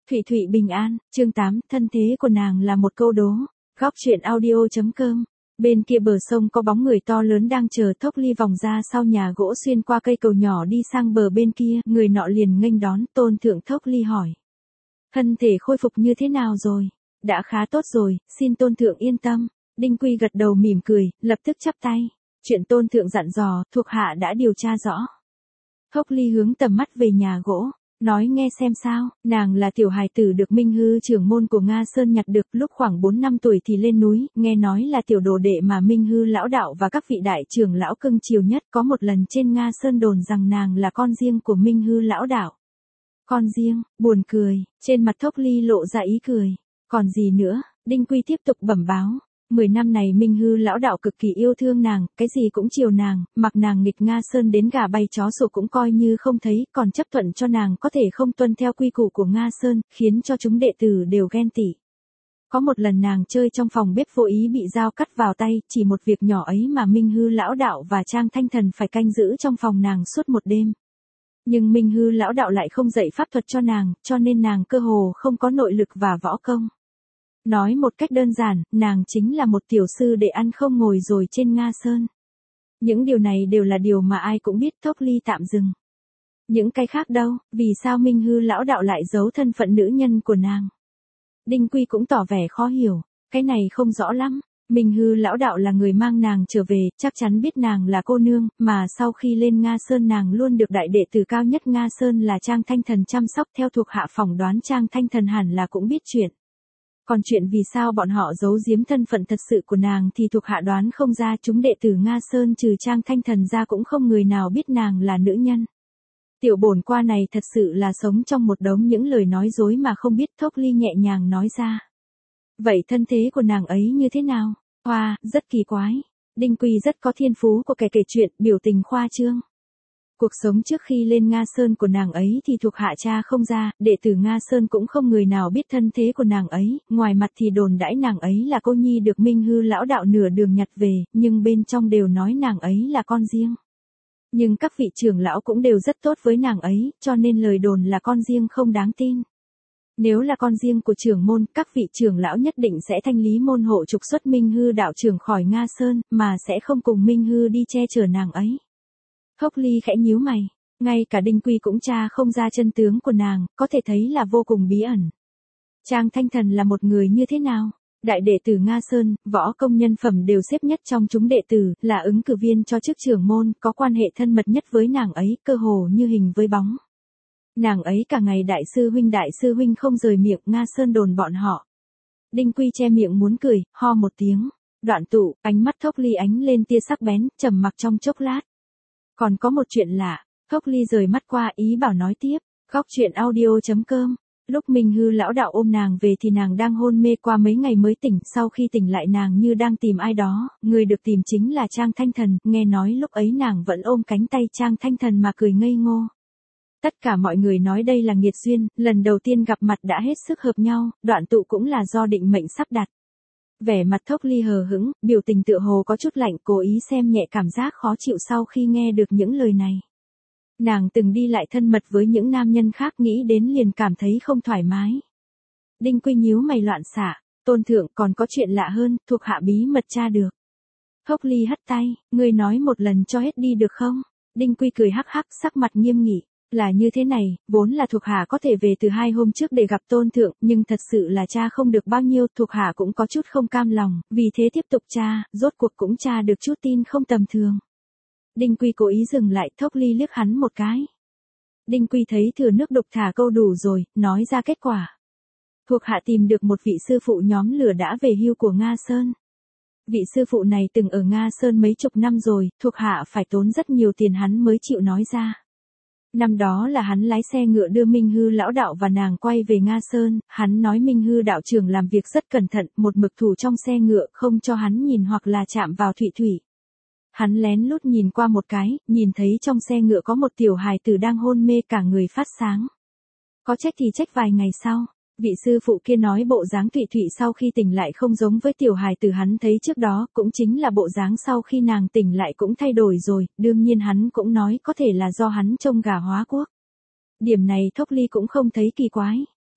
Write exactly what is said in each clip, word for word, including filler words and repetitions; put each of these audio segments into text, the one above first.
Thụy Thụy bình an, chương tám, thân thế của nàng là một câu đố. Góc truyện audio.com. Bên kia bờ sông có bóng người to lớn đang chờ. Thốc Ly vòng ra sau nhà gỗ xuyên qua cây cầu nhỏ đi sang bờ bên kia, người nọ liền nghênh đón. Tôn thượng Thốc Ly hỏi: thân thể khôi phục như thế nào rồi? Đã khá tốt rồi, xin tôn thượng yên tâm. Đinh Quy gật đầu mỉm cười, lập tức chắp tay. Chuyện tôn thượng dặn dò, thuộc hạ đã điều tra rõ. Thốc Ly hướng tầm mắt về nhà gỗ, nói nghe xem sao. Nàng là tiểu hài tử được Minh Hư trưởng môn của Nga Sơn nhặt được, lúc khoảng bốn năm tuổi thì lên núi, nghe nói là tiểu đồ đệ mà Minh Hư lão đạo và các vị đại trưởng lão cưng chiều nhất. Có một lần trên Nga Sơn đồn rằng nàng là con riêng của Minh Hư lão đạo. Con riêng, buồn cười, trên mặt Thốc Ly lộ ra ý cười. Còn gì nữa? Đinh Quy tiếp tục bẩm báo. Mười năm này Minh Hư lão đạo cực kỳ yêu thương nàng, cái gì cũng chiều nàng, mặc nàng nghịch Nga Sơn đến gà bay chó sủa cũng coi như không thấy, còn chấp thuận cho nàng có thể không tuân theo quy củ của Nga Sơn, khiến cho chúng đệ tử đều ghen tị. Có một lần nàng chơi trong phòng bếp vô ý bị dao cắt vào tay, chỉ một việc nhỏ ấy mà Minh Hư lão đạo và Trang Thanh Thần phải canh giữ trong phòng nàng suốt một đêm. Nhưng Minh Hư lão đạo lại không dạy pháp thuật cho nàng, cho nên nàng cơ hồ không có nội lực và võ công. Nói một cách đơn giản, nàng chính là một tiểu sư đệ ăn không ngồi rồi trên Nga Sơn. Những điều này đều là điều mà ai cũng biết. Thốc Ly tạm dừng. Những cái khác đâu, vì sao Minh Hư lão đạo lại giấu thân phận nữ nhân của nàng? Đinh Quy cũng tỏ vẻ khó hiểu, cái này không rõ lắm. Minh Hư lão đạo là người mang nàng trở về, chắc chắn biết nàng là cô nương, mà sau khi lên Nga Sơn nàng luôn được đại đệ tử cao nhất Nga Sơn là Trang Thanh Thần chăm sóc. Theo thuộc hạ phỏng đoán Trang Thanh Thần hẳn là cũng biết chuyện. Còn chuyện vì sao bọn họ giấu giếm thân phận thật sự của nàng thì thuộc hạ đoán không ra. Chúng đệ tử Nga Sơn trừ Trang Thanh Thần ra cũng không người nào biết nàng là nữ nhân. Tiểu bổn qua này thật sự là sống trong một đống những lời nói dối mà không biết. Thốc Ly nhẹ nhàng nói ra. Vậy thân thế của nàng ấy như thế nào? Hoa, rất kỳ quái. Đinh Quy rất có thiên phú của kẻ kể chuyện, biểu tình khoa trương. Cuộc sống trước khi lên Nga Sơn của nàng ấy thì thuộc hạ cha không ra, đệ tử Nga Sơn cũng không người nào biết thân thế của nàng ấy, ngoài mặt thì đồn đãi nàng ấy là cô nhi được Minh Hư lão đạo nửa đường nhặt về, nhưng bên trong đều nói nàng ấy là con riêng. Nhưng các vị trưởng lão cũng đều rất tốt với nàng ấy, cho nên lời đồn là con riêng không đáng tin. Nếu là con riêng của trưởng môn, các vị trưởng lão nhất định sẽ thanh lý môn hộ trục xuất Minh Hư đạo trưởng khỏi Nga Sơn, mà sẽ không cùng Minh Hư đi che chở nàng ấy. Thốc Ly khẽ nhíu mày, ngay cả Đinh Quy cũng tra không ra chân tướng của nàng, có thể thấy là vô cùng bí ẩn. Trang Thanh Thần là một người như thế nào? Đại đệ tử Nga Sơn, võ công nhân phẩm đều xếp nhất trong chúng đệ tử, là ứng cử viên cho chức trưởng môn, có quan hệ thân mật nhất với nàng ấy, cơ hồ như hình với bóng. Nàng ấy cả ngày đại sư huynh đại sư huynh không rời miệng. Nga Sơn đồn bọn họ. Đinh Quy che miệng muốn cười, ho một tiếng. Đoạn tụ, ánh mắt Thốc Ly ánh lên tia sắc bén, trầm mặc trong chốc lát. Còn có một chuyện lạ. Thốc Ly rời mắt qua, ý bảo nói tiếp. Góc truyện audio.com. Lúc Minh Hư lão đạo ôm nàng về thì nàng đang hôn mê, qua mấy ngày mới tỉnh. Sau khi tỉnh lại nàng như đang tìm ai đó, người được tìm chính là Trang Thanh Thần. Nghe nói lúc ấy nàng vẫn ôm cánh tay Trang Thanh Thần mà cười ngây ngô. Tất cả mọi người nói đây là nghiệt duyên, lần đầu tiên gặp mặt đã hết sức hợp nhau, đoạn tụ cũng là do định mệnh sắp đặt. Vẻ mặt Thốc Ly hờ hững, biểu tình tựa hồ có chút lạnh, cố ý xem nhẹ cảm giác khó chịu sau khi nghe được những lời này. Nàng từng đi lại thân mật với những nam nhân khác, nghĩ đến liền cảm thấy không thoải mái. Đinh Quy nhíu mày loạn xạ, tôn thượng còn có chuyện lạ hơn, thuộc hạ bí mật tra được. Thốc Ly hất tay, ngươi nói một lần cho hết đi được không? Đinh Quy cười hắc hắc, sắc mặt nghiêm nghị. Là như thế này, vốn là thuộc hạ có thể về từ hai hôm trước để gặp tôn thượng, nhưng thật sự là cha không được bao nhiêu, thuộc hạ cũng có chút không cam lòng, vì thế tiếp tục tra, rốt cuộc cũng tra được chút tin không tầm thường. Đinh Quy cố ý dừng lại. Thốc Ly liếc hắn một cái. Đinh Quy thấy thừa nước đục thả câu đủ rồi, nói ra kết quả. Thuộc hạ tìm được một vị sư phụ nhóm lửa đã về hưu của Nga Sơn. Vị sư phụ này từng ở Nga Sơn mấy chục năm rồi, thuộc hạ phải tốn rất nhiều tiền hắn mới chịu nói ra. Năm đó là hắn lái xe ngựa đưa Minh Hư lão đạo và nàng quay về Nga Sơn, hắn nói Minh Hư đạo trưởng làm việc rất cẩn thận, một mực thủ trong xe ngựa, không cho hắn nhìn hoặc là chạm vào Thụy Thụy. Hắn lén lút nhìn qua một cái, nhìn thấy trong xe ngựa có một tiểu hài tử đang hôn mê, cả người phát sáng. Có trách thì trách vài ngày sau, vị sư phụ kia nói bộ dáng Thụy Thụy sau khi tỉnh lại không giống với tiểu hài tử hắn thấy trước đó, cũng chính là bộ dáng sau khi nàng tỉnh lại cũng thay đổi rồi, đương nhiên hắn cũng nói có thể là do hắn trông gà hóa quốc. Điểm này Thốc Ly cũng không thấy kỳ quái.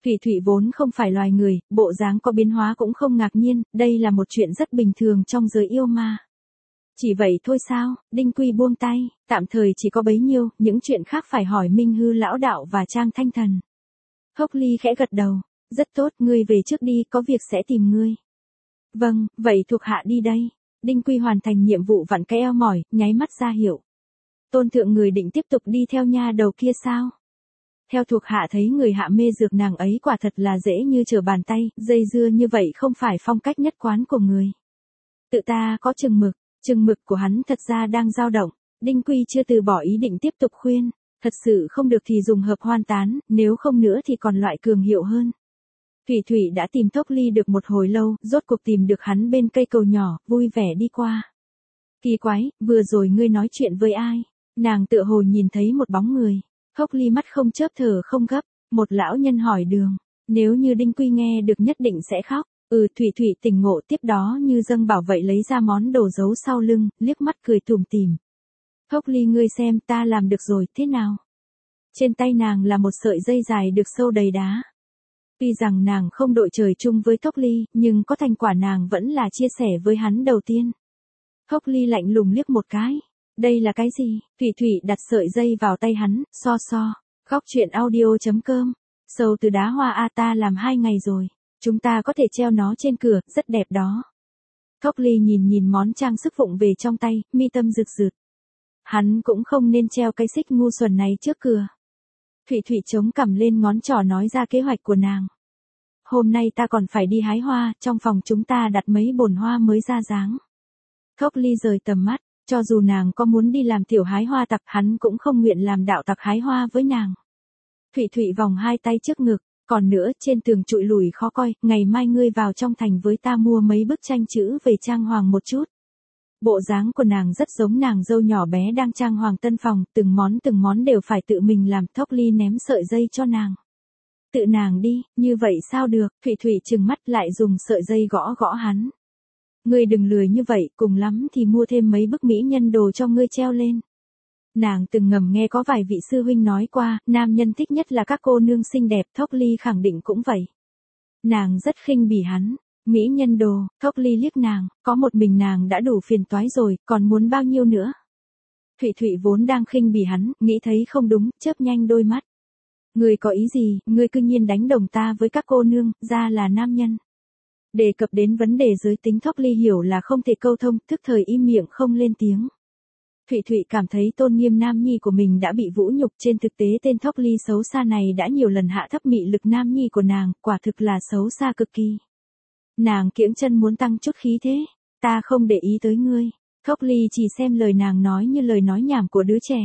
Thủy Thủy vốn không phải loài người, bộ dáng có biến hóa cũng không ngạc nhiên, đây là một chuyện rất bình thường trong giới yêu ma. Chỉ vậy thôi sao? Đinh Quy buông tay, tạm thời chỉ có bấy nhiêu, những chuyện khác phải hỏi Minh Hư lão đạo và Trang Thanh Thần. Hốc Ly khẽ gật đầu, rất tốt, ngươi về trước đi, có việc sẽ tìm ngươi. Vâng, vậy thuộc hạ đi đây. Đinh Quy hoàn thành nhiệm vụ vặn cái eo mỏi, nháy mắt ra hiệu. Tôn thượng người định tiếp tục đi theo nha đầu kia sao? Theo thuộc hạ thấy người hạ mê dược nàng ấy quả thật là dễ như trở bàn tay, dây dưa như vậy không phải phong cách nhất quán của người. Tự ta có chừng mực, chừng mực của hắn thật ra đang dao động. Đinh Quy chưa từ bỏ ý định tiếp tục khuyên, thật sự không được thì dùng hợp hoan tán, nếu không nữa thì còn loại cường hiệu hơn. Thủy Thủy đã tìm Thốc Ly được một hồi lâu, rốt cuộc tìm được hắn bên cây cầu nhỏ, vui vẻ đi qua. Kỳ quái, vừa rồi ngươi nói chuyện với ai? Nàng tựa hồ nhìn thấy một bóng người. Thốc Ly mắt không chớp thở không gấp, một lão nhân hỏi đường. Nếu như Đinh Quy nghe được nhất định sẽ khóc. Ừ, Thủy Thủy tỉnh ngộ tiếp đó như dâng bảo vậy lấy ra món đồ giấu sau lưng, liếc mắt cười tủm tỉm. Thốc Ly ngươi xem ta làm được rồi, thế nào? Trên tay nàng là một sợi dây dài được sâu đầy đá. Tuy rằng nàng không đội trời chung với Thốc Ly, nhưng có thành quả nàng vẫn là chia sẻ với hắn đầu tiên. Thốc Ly lạnh lùng liếc một cái. Đây là cái gì? Thủy Thủy đặt sợi dây vào tay hắn, so so. Góc truyện audio chấm com. Sâu từ đá hoa a ta làm hai ngày rồi. Chúng ta có thể treo nó trên cửa, rất đẹp đó. Thốc Ly nhìn nhìn món trang sức vụng về trong tay, mi tâm rực rực. Hắn cũng không nên treo cái xích ngu xuẩn này trước cửa. Thủy Thủy chống cằm lên ngón trỏ nói ra kế hoạch của nàng. Hôm nay ta còn phải đi hái hoa, trong phòng chúng ta đặt mấy bồn hoa mới ra dáng. Thốc Ly rời tầm mắt, cho dù nàng có muốn đi làm tiểu hái hoa tặc, hắn cũng không nguyện làm đạo tặc hái hoa với nàng. Thủy Thủy vòng hai tay trước ngực, còn nữa trên tường trụi lùi khó coi, ngày mai ngươi vào trong thành với ta mua mấy bức tranh chữ về trang hoàng một chút. Bộ dáng của nàng rất giống nàng dâu nhỏ bé đang trang hoàng tân phòng, từng món từng món đều phải tự mình làm. Thốc Ly ném sợi dây cho nàng. Tự nàng đi, như vậy sao được? Thủy Thủy trừng mắt lại dùng sợi dây gõ gõ hắn. Ngươi đừng lười như vậy, cùng lắm thì mua thêm mấy bức mỹ nhân đồ cho ngươi treo lên. Nàng từng ngầm nghe có vài vị sư huynh nói qua, nam nhân thích nhất là các cô nương xinh đẹp, Thốc Ly khẳng định cũng vậy. Nàng rất khinh bỉ hắn. Mỹ nhân đồ, Thốc Ly liếc nàng, có một mình nàng đã đủ phiền toái rồi, còn muốn bao nhiêu nữa? Thủy Thủy vốn đang khinh bỉ hắn, nghĩ thấy không đúng, chớp nhanh đôi mắt. Ngươi có ý gì, ngươi cư nhiên đánh đồng ta với các cô nương, ra là nam nhân. Đề cập đến vấn đề giới tính Thốc Ly hiểu là không thể câu thông, thức thời im miệng không lên tiếng. Thủy Thủy cảm thấy tôn nghiêm nam nhi của mình đã bị vũ nhục, trên thực tế tên Thốc Ly xấu xa này đã nhiều lần hạ thấp mị lực nam nhi của nàng, quả thực là xấu xa cực kỳ. Nàng kiễng chân muốn tăng chút khí thế, ta không để ý tới ngươi. Thốc Ly chỉ xem lời nàng nói như lời nói nhảm của đứa trẻ.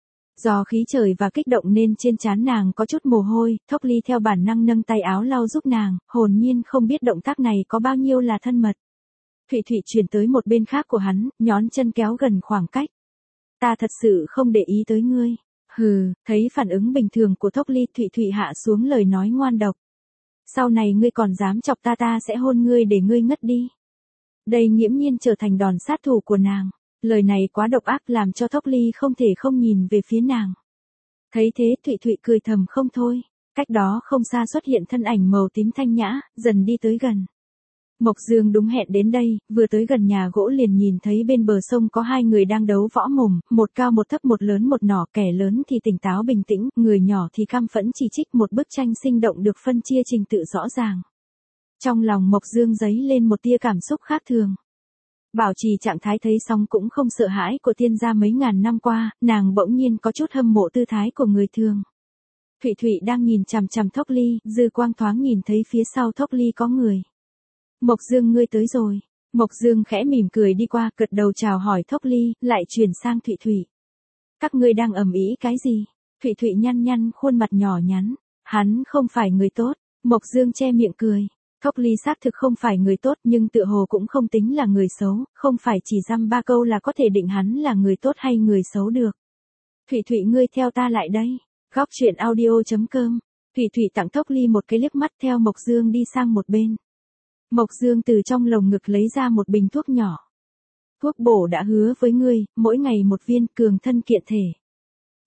Do khí trời và kích động nên trên trán nàng có chút mồ hôi, Thốc Ly theo bản năng nâng tay áo lau giúp nàng, hồn nhiên không biết động tác này có bao nhiêu là thân mật. Thủy Thủy chuyển tới một bên khác của hắn, nhón chân kéo gần khoảng cách. Ta thật sự không để ý tới ngươi. Hừ, thấy phản ứng bình thường của Thốc Ly, Thủy Thủy hạ xuống lời nói ngoan độc. Sau này ngươi còn dám chọc ta ta sẽ hôn ngươi để ngươi ngất đi. Đây nghiễm nhiên trở thành đòn sát thủ của nàng. Lời này quá độc ác làm cho Thốc Ly không thể không nhìn về phía nàng. Thấy thế Thụy Thụy cười thầm không thôi. Cách đó không xa xuất hiện thân ảnh màu tím thanh nhã, dần đi tới gần. Mộc Dương đúng hẹn đến đây, vừa tới gần nhà gỗ liền nhìn thấy bên bờ sông có hai người đang đấu võ mồm, một cao một thấp, một lớn một nhỏ, kẻ lớn thì tỉnh táo bình tĩnh, người nhỏ thì căm phẫn chỉ trích. Một bức tranh sinh động được phân chia trình tự rõ ràng. Trong lòng Mộc Dương dấy lên một tia cảm xúc khác thường. Bảo trì trạng thái thấy xong cũng không sợ hãi của tiên gia mấy ngàn năm qua, nàng bỗng nhiên có chút hâm mộ tư thái của người thường. Thụy Thụy đang nhìn chằm chằm Thốc Ly, dư quang thoáng nhìn thấy phía sau Thốc Ly có người. Mộc Dương ngươi tới rồi. Mộc Dương khẽ mỉm cười đi qua, gật đầu chào hỏi Thốc Ly, lại chuyển sang Thụy Thụy. Các ngươi đang ầm ĩ cái gì? Thụy Thụy nhăn nhăn khuôn mặt nhỏ nhắn. Hắn không phải người tốt. Mộc Dương che miệng cười. Thốc Ly xác thực không phải người tốt nhưng tựa hồ cũng không tính là người xấu, không phải chỉ dăm ba câu là có thể định hắn là người tốt hay người xấu được. Thụy Thụy ngươi theo ta lại đây. Góc truyện audio chấm com. Thụy Thụy tặng Thốc Ly một cái liếc mắt theo Mộc Dương đi sang một bên. Mộc Dương từ trong lồng ngực lấy ra một bình thuốc nhỏ. Thuốc bổ đã hứa với ngươi, mỗi ngày một viên, cường thân kiện thể.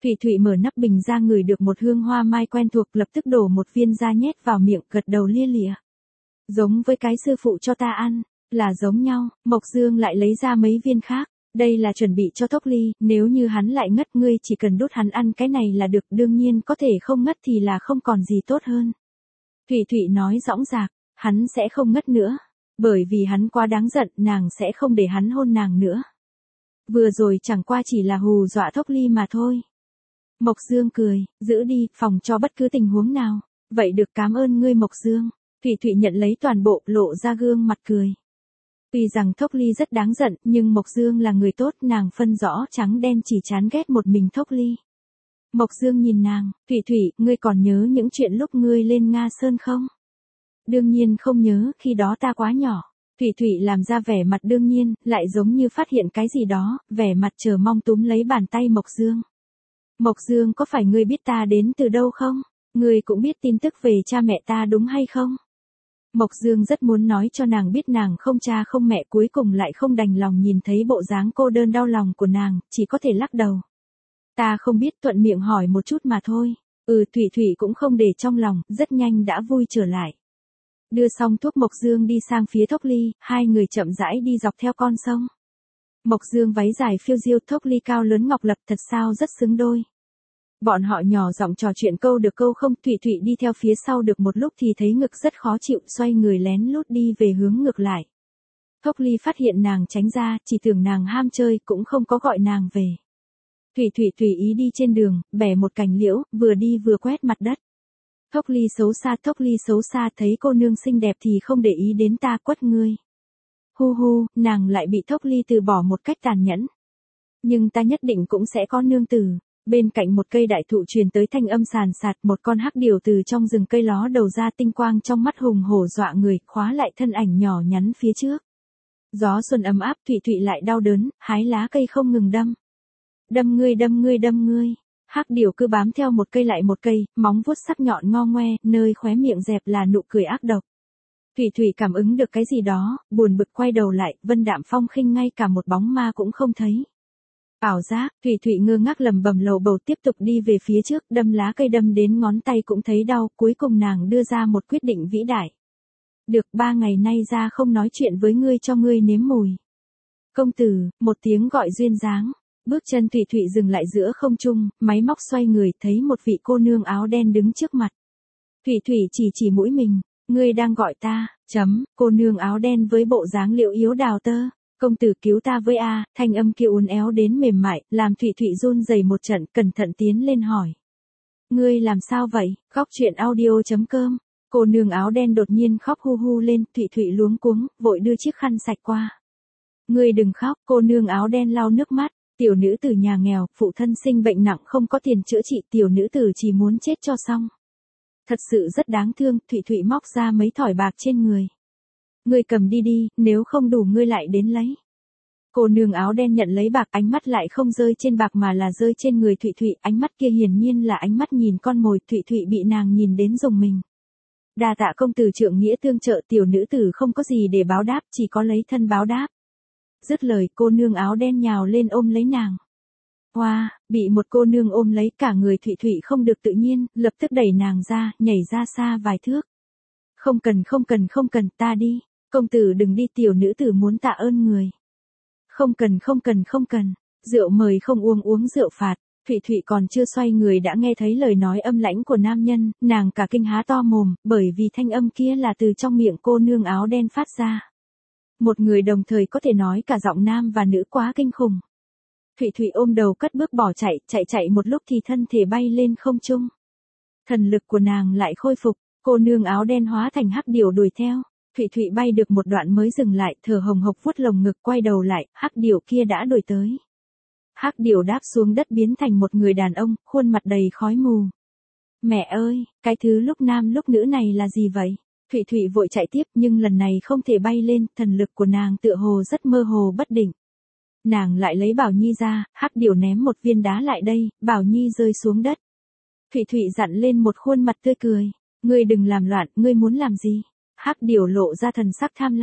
Thủy Thủy mở nắp bình ra ngửi được một hương hoa mai quen thuộc, lập tức đổ một viên ra nhét vào miệng, gật đầu lia lịa. Giống với cái sư phụ cho ta ăn, là giống nhau. Mộc Dương lại lấy ra mấy viên khác. Đây là chuẩn bị cho Thốc Ly, nếu như hắn lại ngất ngươi chỉ cần đút hắn ăn cái này là được, đương nhiên có thể không ngất thì là không còn gì tốt hơn. Thủy Thủy nói dõng dạc, hắn sẽ không ngất nữa. Bởi vì hắn quá đáng giận, nàng sẽ không để hắn hôn nàng nữa. Vừa rồi chẳng qua chỉ là hù dọa Thốc Ly mà thôi. Mộc Dương cười, giữ đi, phòng cho bất cứ tình huống nào. Vậy được, cảm ơn ngươi Mộc Dương. Thủy Thủy nhận lấy toàn bộ, lộ ra gương mặt cười. Tuy rằng Thốc Ly rất đáng giận, nhưng Mộc Dương là người tốt, nàng phân rõ trắng đen, chỉ chán ghét một mình Thốc Ly. Mộc Dương nhìn nàng, Thủy Thủy, ngươi còn nhớ những chuyện lúc ngươi lên Nga Sơn không? Đương nhiên không nhớ, khi đó ta quá nhỏ. Thủy Thủy làm ra vẻ mặt đương nhiên, lại giống như phát hiện cái gì đó, vẻ mặt chờ mong túm lấy bàn tay Mộc Dương. Mộc Dương, có phải ngươi biết ta đến từ đâu không? Ngươi cũng biết tin tức về cha mẹ ta đúng hay không? Mộc Dương rất muốn nói cho nàng biết nàng không cha không mẹ, cuối cùng lại không đành lòng nhìn thấy bộ dáng cô đơn đau lòng của nàng, chỉ có thể lắc đầu. Ta không biết, thuận miệng hỏi một chút mà thôi. Ừ, Thủy Thủy cũng không để trong lòng, rất nhanh đã vui trở lại. Đưa xong thuốc Mộc Dương đi sang phía Thốc Ly, hai người chậm rãi đi dọc theo con sông. Mộc Dương váy dài phiêu diêu, Thốc Ly cao lớn ngọc lập, thật sao rất xứng đôi. Bọn họ nhỏ giọng trò chuyện câu được câu không, Thủy Thủy đi theo phía sau được một lúc thì thấy ngực rất khó chịu, xoay người lén lút đi về hướng ngược lại. Thốc Ly phát hiện nàng tránh ra, chỉ tưởng nàng ham chơi, cũng không có gọi nàng về. Thủy Thủy tùy ý đi trên đường, bẻ một cành liễu, vừa đi vừa quét mặt đất. Thốc Ly xấu xa, Thốc Ly xấu xa, thấy cô nương xinh đẹp thì không để ý đến ta, quất ngươi. Hu hu, nàng lại bị Thốc Ly từ bỏ một cách tàn nhẫn. Nhưng ta nhất định cũng sẽ có nương tử. Bên cạnh một cây đại thụ truyền tới thanh âm sàn sạt, một con hắc điểu từ trong rừng cây ló đầu ra, tinh quang trong mắt hùng hổ dọa người, khóa lại thân ảnh nhỏ nhắn phía trước. Gió xuân ấm áp, Thủy Thủy lại đau đớn, hái lá cây không ngừng đâm. Đâm ngươi đâm ngươi đâm ngươi. Hắc điểu cứ bám theo một cây lại một cây, móng vuốt sắc nhọn ngo ngoe, nơi khóe miệng dẹp là nụ cười ác độc. Thủy Thủy cảm ứng được cái gì đó, buồn bực quay đầu lại, Vân Đạm Phong khinh ngay cả một bóng ma cũng không thấy. Ảo giác, Thủy Thủy ngơ ngác lầm bầm lầu bầu tiếp tục đi về phía trước, đâm lá cây đâm đến ngón tay cũng thấy đau, cuối cùng nàng đưa ra một quyết định vĩ đại. Được, ba ngày nay ra không nói chuyện với ngươi cho ngươi nếm mùi. Công tử, một tiếng gọi duyên dáng, bước chân Thủy Thủy dừng lại giữa không trung, máy móc xoay người, thấy một vị cô nương áo đen đứng trước mặt. Thủy Thủy chỉ chỉ mũi mình, ngươi đang gọi ta, chấm, cô nương áo đen với bộ dáng liệu yếu đào tơ. Công tử cứu ta với a, thanh âm kia uốn éo đến mềm mại, làm Thủy Thủy run rẩy một trận, cẩn thận tiến lên hỏi. Ngươi làm sao vậy? Góc chuyện audio chấm com. Cô nương áo đen đột nhiên khóc hu hu lên, Thủy Thủy luống cuống, vội đưa chiếc khăn sạch qua. Ngươi đừng khóc, cô nương áo đen lau nước mắt, tiểu nữ tử nhà nghèo, phụ thân sinh bệnh nặng không có tiền chữa trị, tiểu nữ tử chỉ muốn chết cho xong. Thật sự rất đáng thương, Thủy Thủy móc ra mấy thỏi bạc trên người. Ngươi cầm đi đi, nếu không đủ ngươi lại đến lấy. Cô nương áo đen nhận lấy bạc, ánh mắt lại không rơi trên bạc mà là rơi trên người Thủy Thủy, ánh mắt kia hiển nhiên là ánh mắt nhìn con mồi, Thủy Thủy bị nàng nhìn đến rùng mình. Đa tạ công tử trượng nghĩa tương trợ, tiểu nữ tử không có gì để báo đáp, chỉ có lấy thân báo đáp. Dứt lời, cô nương áo đen nhào lên ôm lấy nàng. Hoa, wow, bị một cô nương ôm lấy, cả người Thủy Thủy không được tự nhiên, lập tức đẩy nàng ra, nhảy ra xa vài thước. Không cần không cần không cần, ta đi. Công tử đừng đi, tiểu nữ tử muốn tạ ơn người. Không cần không cần không cần, rượu mời không uống, uống rượu phạt. Thủy Thủy còn chưa xoay người đã nghe thấy lời nói âm lãnh của nam nhân, nàng cả kinh há to mồm, bởi vì thanh âm kia là từ trong miệng cô nương áo đen phát ra. Một người đồng thời có thể nói cả giọng nam và nữ, quá kinh khủng. Thủy Thủy ôm đầu cất bước bỏ chạy, chạy chạy một lúc thì thân thể bay lên không trung. Thần lực của nàng lại khôi phục, cô nương áo đen hóa thành hắc điểu đuổi theo. Thủy Thủy bay được một đoạn mới dừng lại, thở hồng hộc vuốt lồng ngực, quay đầu lại, hắc điểu kia đã đuổi tới. Hắc điểu đáp xuống đất biến thành một người đàn ông, khuôn mặt đầy khói mù. Mẹ ơi, cái thứ lúc nam lúc nữ này là gì vậy? Thủy Thủy vội chạy tiếp nhưng lần này không thể bay lên, thần lực của nàng tựa hồ rất mơ hồ bất định. Nàng lại lấy Bảo Nhi ra, hắc điểu ném một viên đá lại đây, Bảo Nhi rơi xuống đất. Thủy Thủy dặn lên một khuôn mặt tươi cười, ngươi đừng làm loạn, ngươi muốn làm gì? Hắc điểu lộ ra thần sắc tham lam,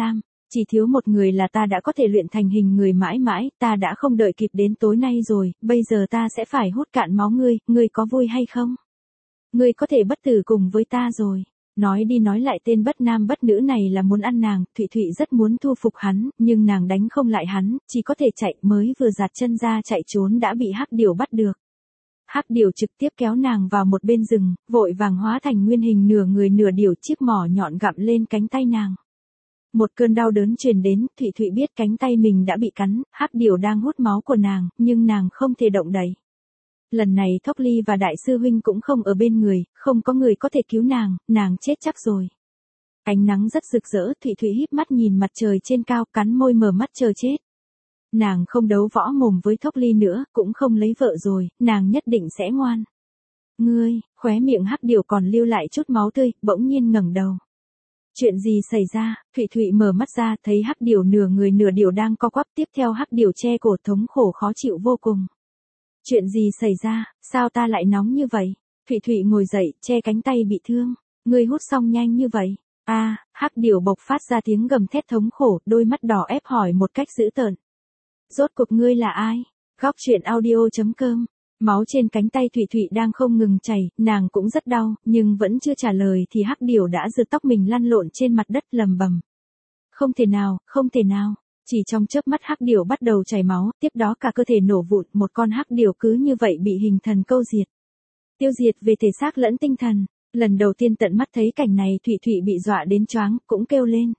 Chỉ thiếu một người là ta đã có thể luyện thành hình người mãi mãi, ta đã không đợi kịp đến tối nay rồi, bây giờ ta sẽ phải hút cạn máu ngươi, ngươi có vui hay không? Ngươi có thể bất tử cùng với ta rồi. Nói đi nói lại tên bất nam bất nữ này là muốn ăn nàng, Thụy Thụy rất muốn thu phục hắn, nhưng nàng đánh không lại hắn, chỉ có thể chạy, mới vừa giạt chân ra chạy trốn đã bị Hắc Điểu bắt được. Hắc Điểu trực tiếp kéo nàng vào một bên rừng, vội vàng hóa thành nguyên hình nửa người nửa điểu, chiếc mỏ nhọn gặm lên cánh tay nàng. Một cơn đau đớn truyền đến, Thụy Thụy biết cánh tay mình đã bị cắn, Hắc Điểu đang hút máu của nàng, nhưng nàng không thể động đậy. Lần này Thốc Ly và đại sư huynh cũng không ở bên người, không có người có thể cứu nàng, nàng chết chắc rồi. Ánh nắng rất rực rỡ, Thụy Thụy híp mắt nhìn mặt trời trên cao, cắn môi mở mắt chờ chết. Nàng không đấu võ mồm với Thốc Ly nữa, cũng không lấy vợ rồi, nàng nhất định sẽ ngoan. Ngươi, khóe miệng Hắc Điểu còn lưu lại chút máu tươi, bỗng nhiên ngẩng đầu. Chuyện gì xảy ra? Thụy Thụy mở mắt ra, thấy Hắc Điểu nửa người nửa điểu đang co quắp, tiếp theo Hắc Điểu che cổ, thống khổ khó chịu vô cùng. Chuyện gì xảy ra, sao ta lại nóng như vậy? Thụy Thụy ngồi dậy, che cánh tay bị thương. Ngươi hút xong nhanh như vậy. A, à, Hắc Điểu bộc phát ra tiếng gầm thét thống khổ, đôi mắt đỏ ép hỏi một cách dữ tợn. Rốt cuộc ngươi là ai? Góc truyện audio chấm com. Máu trên cánh tay Thụy Thụy đang không ngừng chảy, nàng cũng rất đau, nhưng vẫn chưa trả lời thì Hắc Điểu đã giơ tóc mình lăn lộn trên mặt đất lầm bầm. Không thể nào, không thể nào. Chỉ trong chớp mắt Hắc Điểu bắt đầu chảy máu, tiếp đó cả cơ thể nổ vụn, một con Hắc Điểu cứ như vậy bị hình thần câu diệt. Tiêu diệt về thể xác lẫn tinh thần. Lần đầu tiên tận mắt thấy cảnh này, Thụy Thụy bị dọa đến choáng, cũng kêu lên.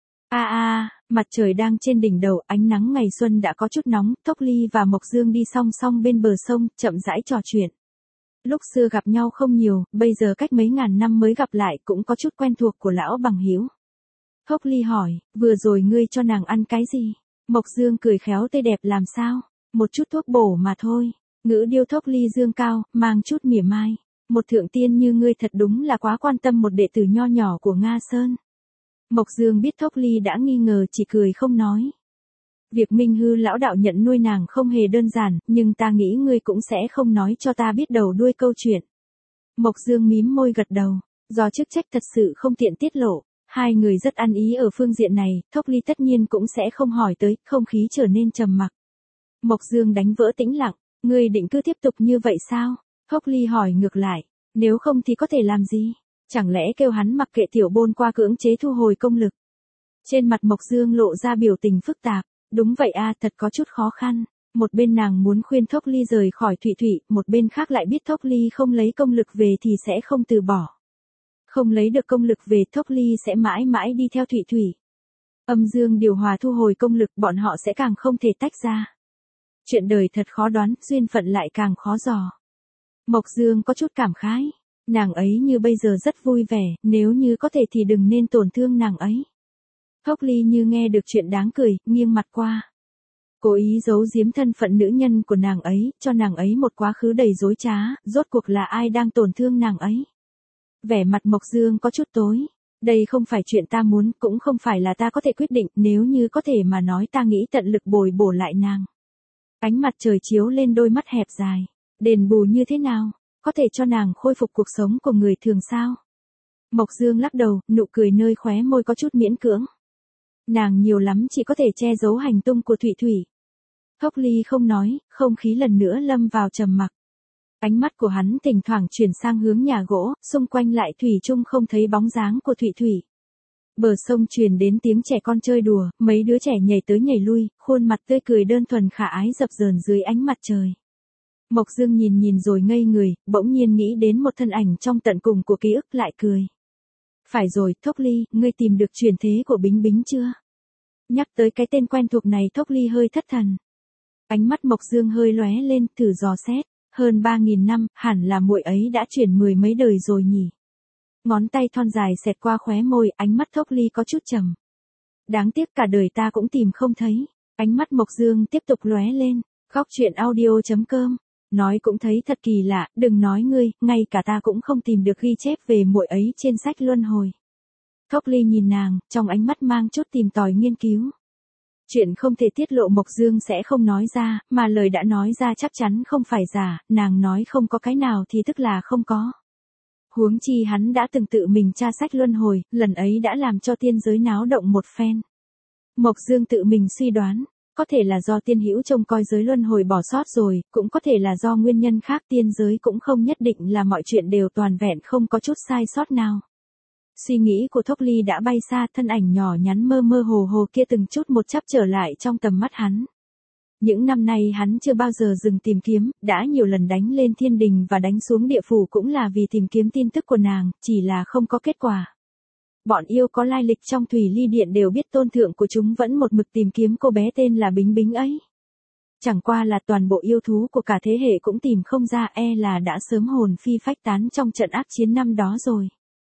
A a, mặt trời đang trên đỉnh đầu, ánh nắng ngày xuân đã có chút nóng, Thốc Ly và Mộc Dương đi song song bên bờ sông, chậm rãi trò chuyện. Lúc xưa gặp nhau không nhiều, bây giờ cách mấy ngàn năm mới gặp lại, cũng có chút quen thuộc của lão bằng hữu. Thốc Ly hỏi, vừa rồi ngươi cho nàng ăn cái gì? Mộc Dương cười khéo tươi đẹp làm sao? Một chút thuốc bổ mà thôi. Ngữ điêu Thốc Ly dương cao, mang chút mỉa mai. Một thượng tiên như ngươi thật đúng là quá quan tâm một đệ tử nho nhỏ của Nga Sơn. Mộc Dương biết Thốc Ly đã nghi ngờ, chỉ cười không nói. Việc Minh Hư lão đạo nhận nuôi nàng không hề đơn giản, nhưng ta nghĩ ngươi cũng sẽ không nói cho ta biết đầu đuôi câu chuyện. Mộc Dương mím môi gật đầu, do chức trách thật sự không tiện tiết lộ. Hai người rất ăn ý ở phương diện này, Thốc Ly tất nhiên cũng sẽ không hỏi tới, không khí trở nên trầm mặc. Mộc Dương đánh vỡ tĩnh lặng, ngươi định cứ tiếp tục như vậy sao? Thốc Ly hỏi ngược lại, nếu không thì có thể làm gì? Chẳng lẽ kêu hắn mặc kệ tiểu bôn qua cưỡng chế thu hồi công lực? Trên mặt Mộc Dương lộ ra biểu tình phức tạp, đúng vậy a, thật có chút khó khăn. Một bên nàng muốn khuyên Thốc Ly rời khỏi Thụy Thụy, một bên khác lại biết Thốc Ly không lấy công lực về thì sẽ không từ bỏ. Không lấy được công lực về, Thốc Ly sẽ mãi mãi đi theo Thụy Thụy. Âm dương điều hòa thu hồi công lực, bọn họ sẽ càng không thể tách ra. Chuyện đời thật khó đoán, duyên phận lại càng khó dò. Mộc Dương có chút cảm khái. Nàng ấy như bây giờ rất vui vẻ, nếu như có thể thì đừng nên tổn thương nàng ấy. Thốc Ly như nghe được chuyện đáng cười, nghiêng mặt qua. Cố ý giấu giếm thân phận nữ nhân của nàng ấy, cho nàng ấy một quá khứ đầy dối trá, rốt cuộc là ai đang tổn thương nàng ấy. Vẻ mặt Mộc Dương có chút tối. Đây không phải chuyện ta muốn, cũng không phải là ta có thể quyết định, nếu như có thể mà nói ta nghĩ tận lực bồi bổ lại nàng. Ánh mặt trời chiếu lên đôi mắt hẹp dài. Đền bù như thế nào? Có thể cho nàng khôi phục cuộc sống của người thường sao? Mộc Dương lắc đầu, nụ cười nơi khóe môi có chút miễn cưỡng. Nàng nhiều lắm chỉ có thể che giấu hành tung của Thụy Thụy. Thốc Ly không nói, không khí lần nữa lâm vào trầm mặc. Ánh mắt của hắn thỉnh thoảng chuyển sang hướng nhà gỗ, xung quanh lại thủy chung không thấy bóng dáng của Thụy Thụy. Bờ sông truyền đến tiếng trẻ con chơi đùa, mấy đứa trẻ nhảy tới nhảy lui, khuôn mặt tươi cười đơn thuần khả ái dập dờn dưới ánh mặt trời. Mộc Dương nhìn nhìn rồi ngây người, bỗng nhiên nghĩ đến một thân ảnh trong tận cùng của ký ức lại cười. Phải rồi, Thốc Ly, ngươi tìm được truyền thế của Bính Bính chưa? Nhắc tới cái tên quen thuộc này, Thốc Ly hơi thất thần. Ánh mắt Mộc Dương hơi lóe lên, thử dò xét. Hơn ba nghìn năm, hẳn là muội ấy đã chuyển mười mấy đời rồi nhỉ. Ngón tay thon dài xẹt qua khóe môi, ánh mắt Thốc Ly có chút trầm. Đáng tiếc cả đời ta cũng tìm không thấy. Ánh mắt Mộc Dương tiếp tục lóe lên. Góc truyện audio chấm com. Nói cũng thấy thật kỳ lạ, đừng nói ngươi, ngay cả ta cũng không tìm được ghi chép về muội ấy trên sách luân hồi. Thốc Ly nhìn nàng, trong ánh mắt mang chút tìm tòi nghiên cứu. Chuyện không thể tiết lộ Mộc Dương sẽ không nói ra, mà lời đã nói ra chắc chắn không phải giả, nàng nói không có cái nào thì tức là không có. Huống chi hắn đã từng tự mình tra sách luân hồi, lần ấy đã làm cho tiên giới náo động một phen. Mộc Dương tự mình suy đoán, có thể là do tiên hữu trông coi giới luân hồi bỏ sót rồi, cũng có thể là do nguyên nhân khác, tiên giới cũng không nhất định là mọi chuyện đều toàn vẹn không có chút sai sót nào. Suy nghĩ của Thốc Ly đã bay xa, thân ảnh nhỏ nhắn mơ mơ hồ hồ kia từng chút một chắp trở lại trong tầm mắt hắn. Những năm nay hắn chưa bao giờ dừng tìm kiếm, đã nhiều lần đánh lên thiên đình và đánh xuống địa phủ cũng là vì tìm kiếm tin tức của nàng, chỉ là không có kết quả. Bọn yêu có lai lịch trong Thủy Ly Điện đều biết tôn thượng của chúng vẫn một mực tìm kiếm cô bé tên là Bính Bính ấy. Chẳng qua là toàn bộ yêu thú của cả thế hệ cũng tìm không ra, e là đã sớm hồn phi phách tán trong trận ác chiến năm đó rồi.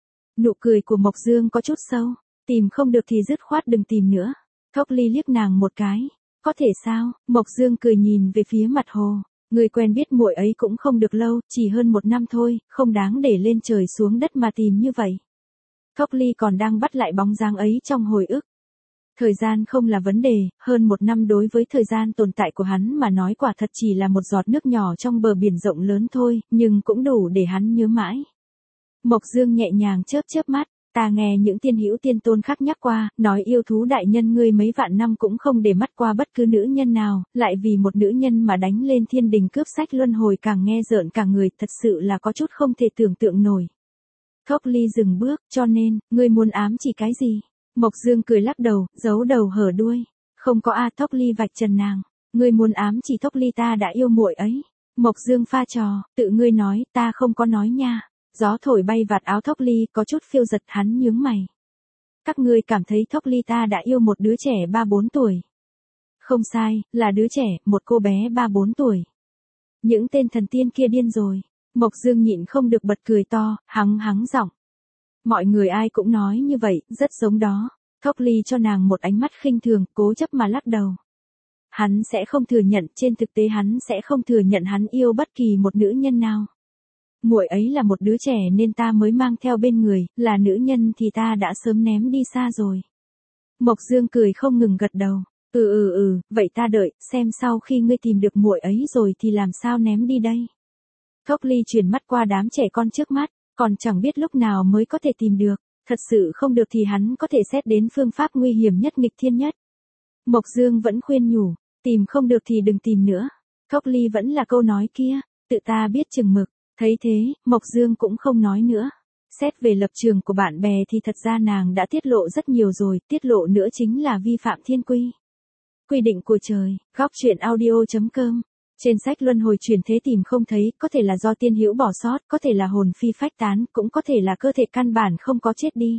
Nụ cười của Mộc Dương có chút sâu, tìm không được thì dứt khoát đừng tìm nữa. Thốc Ly liếc nàng một cái, có thể sao? Mộc Dương cười nhìn về phía mặt hồ, người quen biết muội ấy cũng không được lâu, chỉ hơn một năm thôi, không đáng để lên trời xuống đất mà tìm như vậy. Thốc Ly còn đang bắt lại bóng dáng ấy trong hồi ức. Thời gian không là vấn đề, hơn một năm đối với thời gian tồn tại của hắn mà nói quả thật chỉ là một giọt nước nhỏ trong bờ biển rộng lớn thôi, nhưng cũng đủ để hắn nhớ mãi. Mộc Dương nhẹ nhàng chớp chớp mắt, ta nghe những tiên hữu tiên tôn khác nhắc qua, nói yêu thú đại nhân ngươi mấy vạn năm cũng không để mắt qua bất cứ nữ nhân nào, lại vì một nữ nhân mà đánh lên thiên đình cướp sách luân hồi, càng nghe rợn cả người, thật sự là có chút không thể tưởng tượng nổi. Thốc Ly dừng bước, cho nên, ngươi muốn ám chỉ cái gì? Mộc Dương cười lắc đầu, giấu đầu hở đuôi. Không có a. Thốc Ly vạch trần nàng. Ngươi muốn ám chỉ Thốc Ly ta đã yêu muội ấy. Mộc Dương pha trò, tự ngươi nói, ta không có nói nha. Gió thổi bay vạt áo Thốc Ly có chút phiêu giật, hắn nhướng mày. Các ngươi cảm thấy Thốc Ly ta đã yêu một đứa trẻ ba bốn tuổi. Không sai, là đứa trẻ, một cô bé ba bốn tuổi. Những tên thần tiên kia điên rồi. Mộc Dương nhịn không được bật cười to, hắng hắng giọng. Mọi người ai cũng nói như vậy, rất giống đó. Thốc Ly cho nàng một ánh mắt khinh thường, cố chấp mà lắc đầu. Hắn sẽ không thừa nhận, trên thực tế hắn sẽ không thừa nhận hắn yêu bất kỳ một nữ nhân nào. Muội ấy là một đứa trẻ nên ta mới mang theo bên người, là nữ nhân thì ta đã sớm ném đi xa rồi. Mộc Dương cười không ngừng gật đầu. Ừ ừ ừ, vậy ta đợi, xem sau khi ngươi tìm được muội ấy rồi thì làm sao ném đi đây. Thốc Ly chuyển mắt qua đám trẻ con trước mắt, còn chẳng biết lúc nào mới có thể tìm được, thật sự không được thì hắn có thể xét đến phương pháp nguy hiểm nhất, nghịch thiên nhất. Mộc Dương vẫn khuyên nhủ, tìm không được thì đừng tìm nữa. Thốc Ly vẫn là câu nói kia, tự ta biết chừng mực, thấy thế, Mộc Dương cũng không nói nữa. Xét về lập trường của bạn bè thì thật ra nàng đã tiết lộ rất nhiều rồi, tiết lộ nữa chính là vi phạm thiên quy. Quy định của trời, góc truyện audio chấm com. Trên sách luân hồi chuyển thế tìm không thấy, có thể là do tiên hữu bỏ sót, có thể là hồn phi phách tán, cũng có thể là cơ thể căn bản không có chết đi.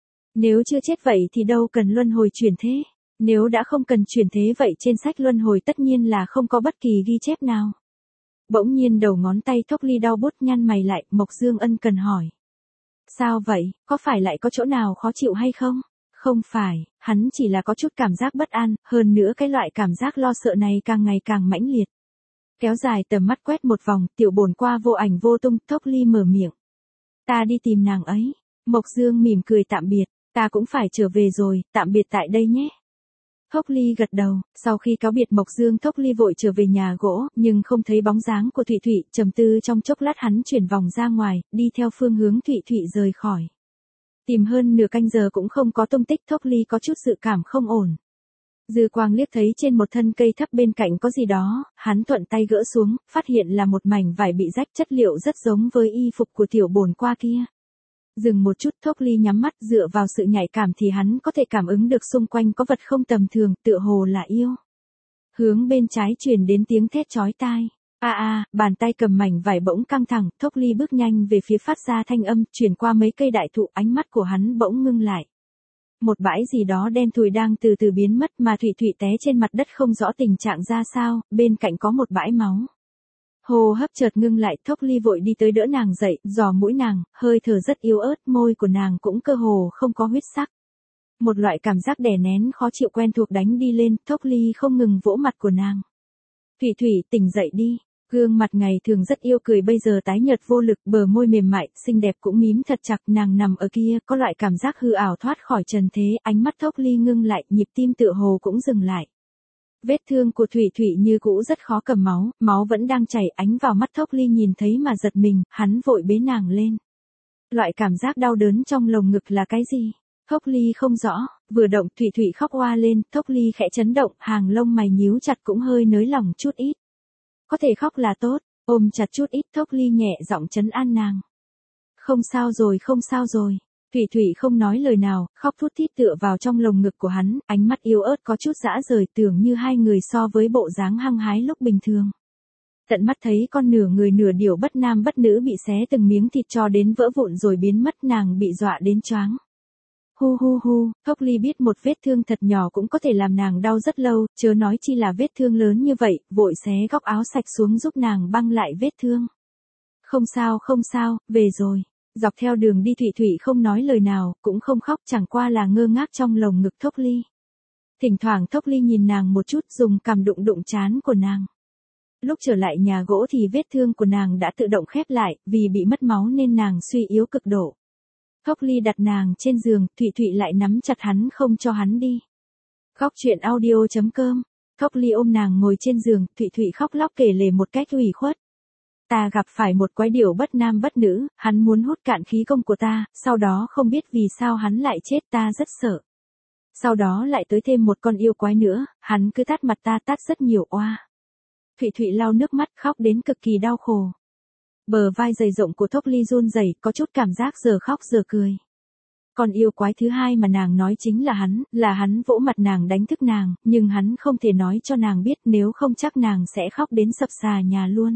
Nếu chưa chết vậy thì đâu cần luân hồi chuyển thế. Nếu đã không cần chuyển thế vậy trên sách luân hồi tất nhiên là không có bất kỳ ghi chép nào. Bỗng nhiên đầu ngón tay Thốc Ly đau bút, nhăn mày lại, Mộc Dương ân cần hỏi. Sao vậy, có phải lại có chỗ nào khó chịu hay không? Không phải, hắn chỉ là có chút cảm giác bất an, hơn nữa cái loại cảm giác lo sợ này càng ngày càng mãnh liệt. Kéo dài tầm mắt quét một vòng, tiểu bổn qua vô ảnh vô tung, Thốc Ly mở miệng. Ta đi tìm nàng ấy. Mộc Dương mỉm cười tạm biệt, ta cũng phải trở về rồi, tạm biệt tại đây nhé. Thốc Ly gật đầu, sau khi cáo biệt Mộc Dương, Thốc Ly vội trở về nhà gỗ, nhưng không thấy bóng dáng của Thụy Thụy, trầm tư trong chốc lát hắn chuyển vòng ra ngoài, đi theo phương hướng Thụy Thụy rời khỏi. Tìm hơn nửa canh giờ cũng không có tung tích, Thốc Ly có chút dự cảm không ổn. Dư quang liếc thấy trên một thân cây thấp bên cạnh có gì đó, hắn thuận tay gỡ xuống, phát hiện là một mảnh vải bị rách, chất liệu rất giống với y phục của tiểu bổn qua kia. Dừng một chút, Thốc Ly nhắm mắt, dựa vào sự nhạy cảm thì hắn có thể cảm ứng được xung quanh có vật không tầm thường, tựa hồ là yêu. Hướng bên trái truyền đến tiếng thét chói tai. A a, bàn tay cầm mảnh vải bỗng căng thẳng, Thốc Ly bước nhanh về phía phát ra thanh âm, chuyển qua mấy cây đại thụ, ánh mắt của hắn bỗng ngưng lại. Một bãi gì đó đen thùi đang từ từ biến mất, mà Thụy Thụy té trên mặt đất không rõ tình trạng ra sao, bên cạnh có một bãi máu. Hô hấp chợt ngưng lại, Thốc Ly vội đi tới đỡ nàng dậy, dò mũi nàng, hơi thở rất yếu ớt, môi của nàng cũng cơ hồ không có huyết sắc. Một loại cảm giác đè nén khó chịu quen thuộc đánh đi lên, Thốc Ly không ngừng vỗ mặt của nàng. Thụy Thụy, tỉnh dậy đi. Gương mặt ngày thường rất yêu cười bây giờ tái nhợt vô lực, bờ môi mềm mại, xinh đẹp cũng mím thật chặt, nàng nằm ở kia, có loại cảm giác hư ảo thoát khỏi trần thế, ánh mắt Thốc Ly ngưng lại, nhịp tim tựa hồ cũng dừng lại. Vết thương của Thụy Thụy như cũ rất khó cầm máu, máu vẫn đang chảy, ánh vào mắt Thốc Ly nhìn thấy mà giật mình, hắn vội bế nàng lên. Loại cảm giác đau đớn trong lồng ngực là cái gì? Thốc Ly không rõ, Vừa động Thủy Thủy khóc oa lên, Thốc Ly khẽ chấn động, hàng lông mày nhíu chặt cũng hơi nới lỏng chút ít. Có thể khóc là tốt, ôm chặt chút ít, Thốc Ly nhẹ giọng trấn an nàng. Không sao rồi, không sao rồi. Thủy Thủy không nói lời nào, khóc thút thít tựa vào trong lồng ngực của hắn, ánh mắt yếu ớt có chút dã rời, tưởng như hai người so với bộ dáng hăng hái lúc bình thường. Tận mắt thấy con nửa người nửa điểu bất nam bất nữ bị xé từng miếng thịt cho đến vỡ vụn rồi biến mất, nàng bị dọa đến choáng. Hu hu hu, Thốc Ly biết một vết thương thật nhỏ cũng có thể làm nàng đau rất lâu, chớ nói chi là vết thương lớn như vậy, vội xé góc áo sạch xuống giúp nàng băng lại vết thương. Không sao không sao, về rồi. Dọc theo đường đi Thủy Thủy không nói lời nào, cũng không khóc, chẳng qua là ngơ ngác trong lồng ngực Thốc Ly. Thỉnh thoảng Thốc Ly nhìn nàng một chút, dùng cằm đụng đụng trán của nàng. Lúc trở lại nhà gỗ thì vết thương của nàng đã tự động khép lại, vì bị mất máu nên nàng suy yếu cực độ. Thốc Ly đặt nàng trên giường, Thủy Thủy lại nắm chặt hắn không cho hắn đi. Góc truyện audio chấm com. Thốc Ly ôm nàng ngồi trên giường, Thủy Thủy khóc lóc kể lể một cách ủy khuất. Ta gặp phải một quái điểu bất nam bất nữ, hắn muốn hút cạn khí công của ta, sau đó không biết vì sao hắn lại chết, ta rất sợ. Sau đó lại tới thêm một con yêu quái nữa, hắn cứ tát mặt ta, tát rất nhiều oa. Thủy Thủy lau nước mắt khóc đến cực kỳ đau khổ. Bờ vai dày rộng của Thốc Ly run rẩy, có chút cảm giác giờ khóc giờ cười. Còn yêu quái thứ hai mà nàng nói chính là hắn, là hắn vỗ mặt nàng đánh thức nàng, nhưng hắn không thể nói cho nàng biết, nếu không chắc nàng sẽ khóc đến sập xà nhà luôn.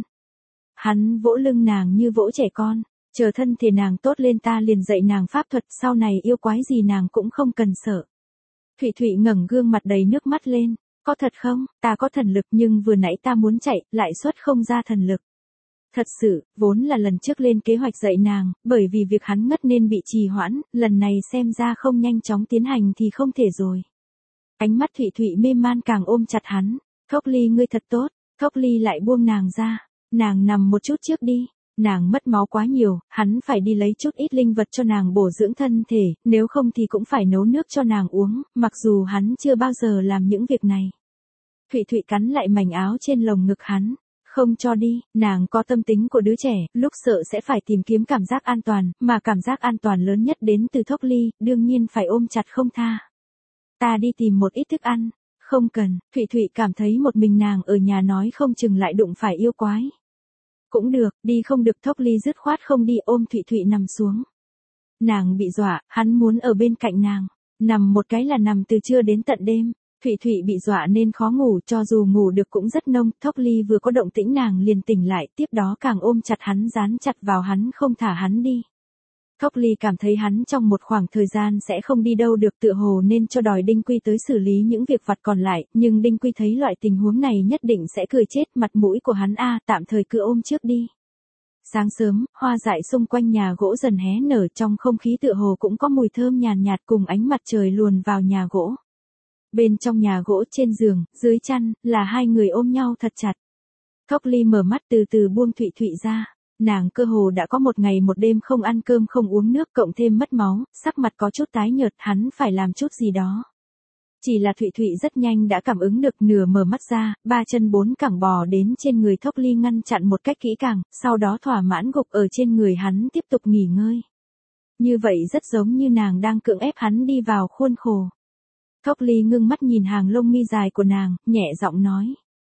Hắn vỗ lưng nàng như vỗ trẻ con, chờ thân thể nàng tốt lên ta liền dạy nàng pháp thuật, sau này yêu quái gì nàng cũng không cần sợ. Thủy Thủy ngẩng gương mặt đầy nước mắt lên, có thật không, ta có thần lực nhưng vừa nãy ta muốn chạy, lại xuất không ra thần lực. Thật sự, vốn là lần trước lên kế hoạch dạy nàng, bởi vì việc hắn ngất nên bị trì hoãn, lần này xem ra không nhanh chóng tiến hành thì không thể rồi. Ánh mắt Thủy Thủy mê man càng ôm chặt hắn, Thốc Ly ngươi thật tốt, Thốc Ly lại buông nàng ra, nàng nằm một chút trước đi, nàng mất máu quá nhiều, hắn phải đi lấy chút ít linh vật cho nàng bổ dưỡng thân thể, nếu không thì cũng phải nấu nước cho nàng uống, mặc dù hắn chưa bao giờ làm những việc này. Thủy Thủy cắn lại mảnh áo trên lồng ngực hắn. Không cho đi, nàng có tâm tính của đứa trẻ, lúc sợ sẽ phải tìm kiếm cảm giác an toàn, mà cảm giác an toàn lớn nhất đến từ Thốc Ly, đương nhiên phải ôm chặt không tha. Ta đi tìm một ít thức ăn, không cần, Thủy Thủy cảm thấy một mình nàng ở nhà nói không chừng lại đụng phải yêu quái. Cũng được, đi không được, Thốc Ly dứt khoát không đi, ôm Thủy Thủy nằm xuống. Nàng bị dọa, hắn muốn ở bên cạnh nàng, nằm một cái là nằm từ trưa đến tận đêm. Thủy Thủy bị dọa nên khó ngủ, cho dù ngủ được cũng rất nông, Thốc Ly vừa có động tĩnh nàng liền tỉnh lại, tiếp đó càng ôm chặt hắn, dán chặt vào hắn không thả hắn đi. Thốc Ly cảm thấy hắn trong một khoảng thời gian sẽ không đi đâu được, tựa hồ nên cho đòi Đinh Quy tới xử lý những việc vặt còn lại, nhưng Đinh Quy thấy loại tình huống này nhất định sẽ cười chết, mặt mũi của hắn a, tạm thời cứ ôm trước đi. Sáng sớm, hoa dại xung quanh nhà gỗ dần hé nở, trong không khí tựa hồ cũng có mùi thơm nhàn nhạt, nhạt cùng ánh mặt trời luồn vào nhà gỗ. Bên trong nhà gỗ trên giường, dưới chăn, là hai người ôm nhau thật chặt. Thốc Ly mở mắt từ từ buông Thủy Thủy ra. Nàng cơ hồ đã có một ngày một đêm không ăn cơm không uống nước, cộng thêm mất máu, sắc mặt có chút tái nhợt, hắn phải làm chút gì đó. Chỉ là Thủy Thủy rất nhanh đã cảm ứng được, nửa mở mắt ra, ba chân bốn cẳng bò đến trên người Thốc Ly ngăn chặn một cách kỹ càng, sau đó thỏa mãn gục ở trên người hắn tiếp tục nghỉ ngơi. Như vậy rất giống như nàng đang cưỡng ép hắn đi vào khuôn khổ. Thốc Ly ngưng mắt nhìn hàng lông mi dài của nàng, nhẹ giọng nói.